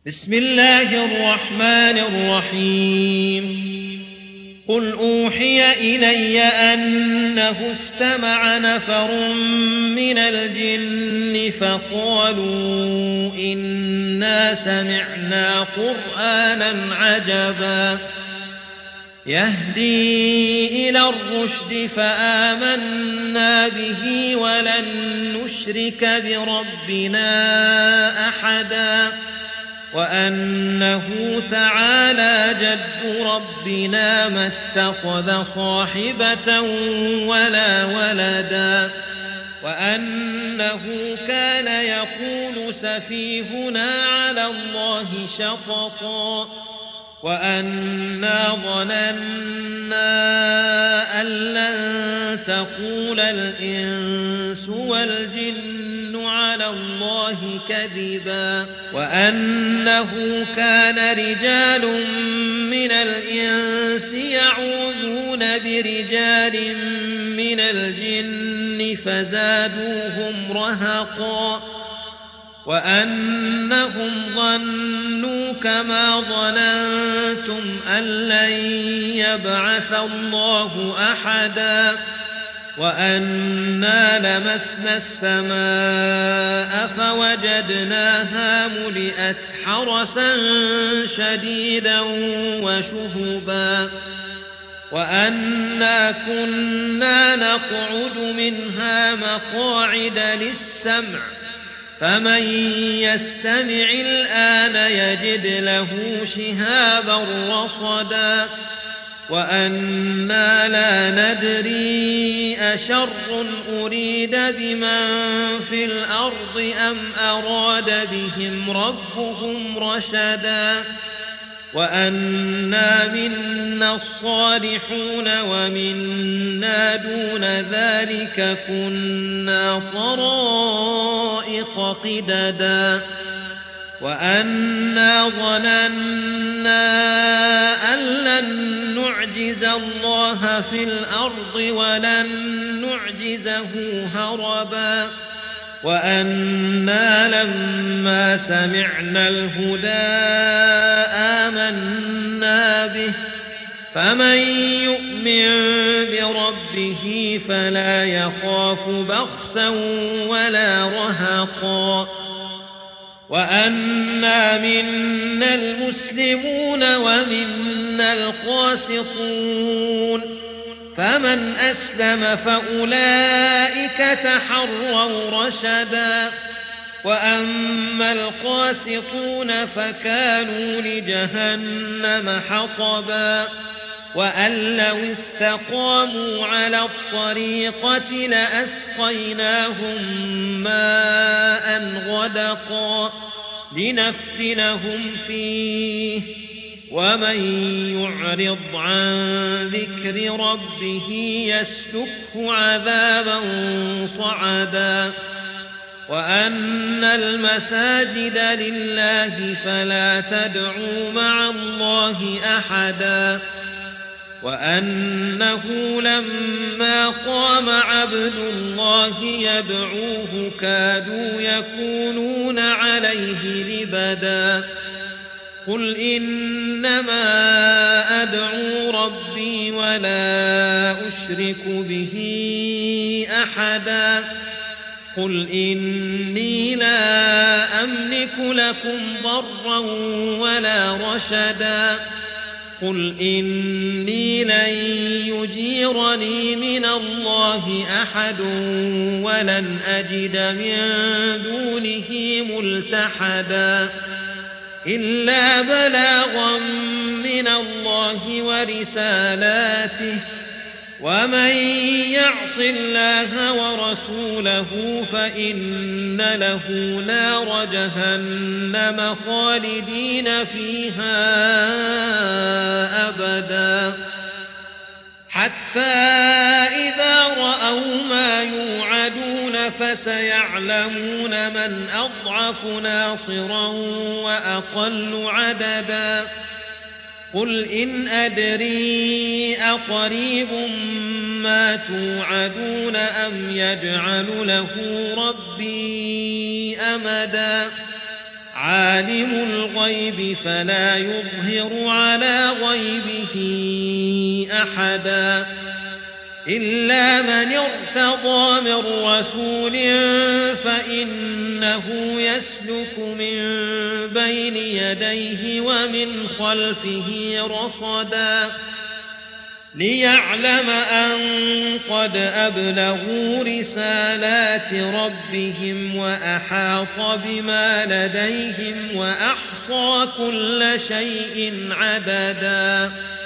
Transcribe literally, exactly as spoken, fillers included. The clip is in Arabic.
بسم الله الرحمن الرحيم قل أوحي إلي أنه استمع نفر من الجن فقالوا إنا سمعنا قرآنا عجبا يهدي إلى الرشد فآمنا به ولن نشرك بربنا أحدا وأنه تعالى جد ربنا ما اتخذ صاحبة ولا ولدا وأنه كان يقول سفيهنا على الله شططا وأنا ظننا أن لن تقول الإنس والجن على الله كذبا وأنه كان رجال من الإنس يعوذون برجال من الجن فزادوهم رهقا وأنهم ظنوا كما ظننتم أن لن يبعث الله أحدا وأنا لمسنا السماء فوجدناها ملئت حرسا شديدا وشهبا وأنا كنا نقعد منها مقاعد للسمع فمن يستمع الآن يجد له شهابا رصدا وأنا لا ندري أشر أريد بمن في الأرض أم أراد بهم ربهم رشدا وأنا منا الصالحون ومنا دون ذلك كنا طرائق قددا وأنا ظننا أن لن نعجز الله في الأرض ولن نعجزه هربا وأنا لما سمعنا الهدى آمنا به فمن يؤمن بربه فلا يخاف بخسا ولا رهقا وأنا منا المسلمون ومنا القاسطون فمن أسلم فأولئك تحروا رشدا وأما القاسطون فكانوا لجهنم حطبا وأن لو استقاموا على الطريقة لأسقيناهم ماء غدقا لنفتنهم فيه ومن يعرض عن ذكر ربه يسلكه عذابا صعدا وأن المساجد لله فلا تدعوا مع الله أحدا وأنه لما قام عبد الله يدعوه كادوا يكونون عليه لبدا قل إنما أدعو ربي ولا أشرك به أحدا قل إني لا أملك لكم ضرا ولا رشدا قل إني لن يجيرني من الله أحد ولن أجد من دونه ملتحدا إلا بلاغا من الله ورسالاته ومن يعص الله ورسوله فإن له نار جهنم خالدين فيها أبدا حتى إذا رأوا ما يوعدون فسيعلمون من أضعف ناصرا وأقل عددا قل إن أدري أقريب ما توعدون أم يجعل له ربي أمدا عالم الغيب فلا يظهر على غيبه أحدا إلا من ارتضى من رسول فإنه يسلك من بين يديه ومن خلفه رصدا ليعلم أن قد أبلغوا رسالات ربهم وأحاط بما لديهم وأحصى كل شيء عددا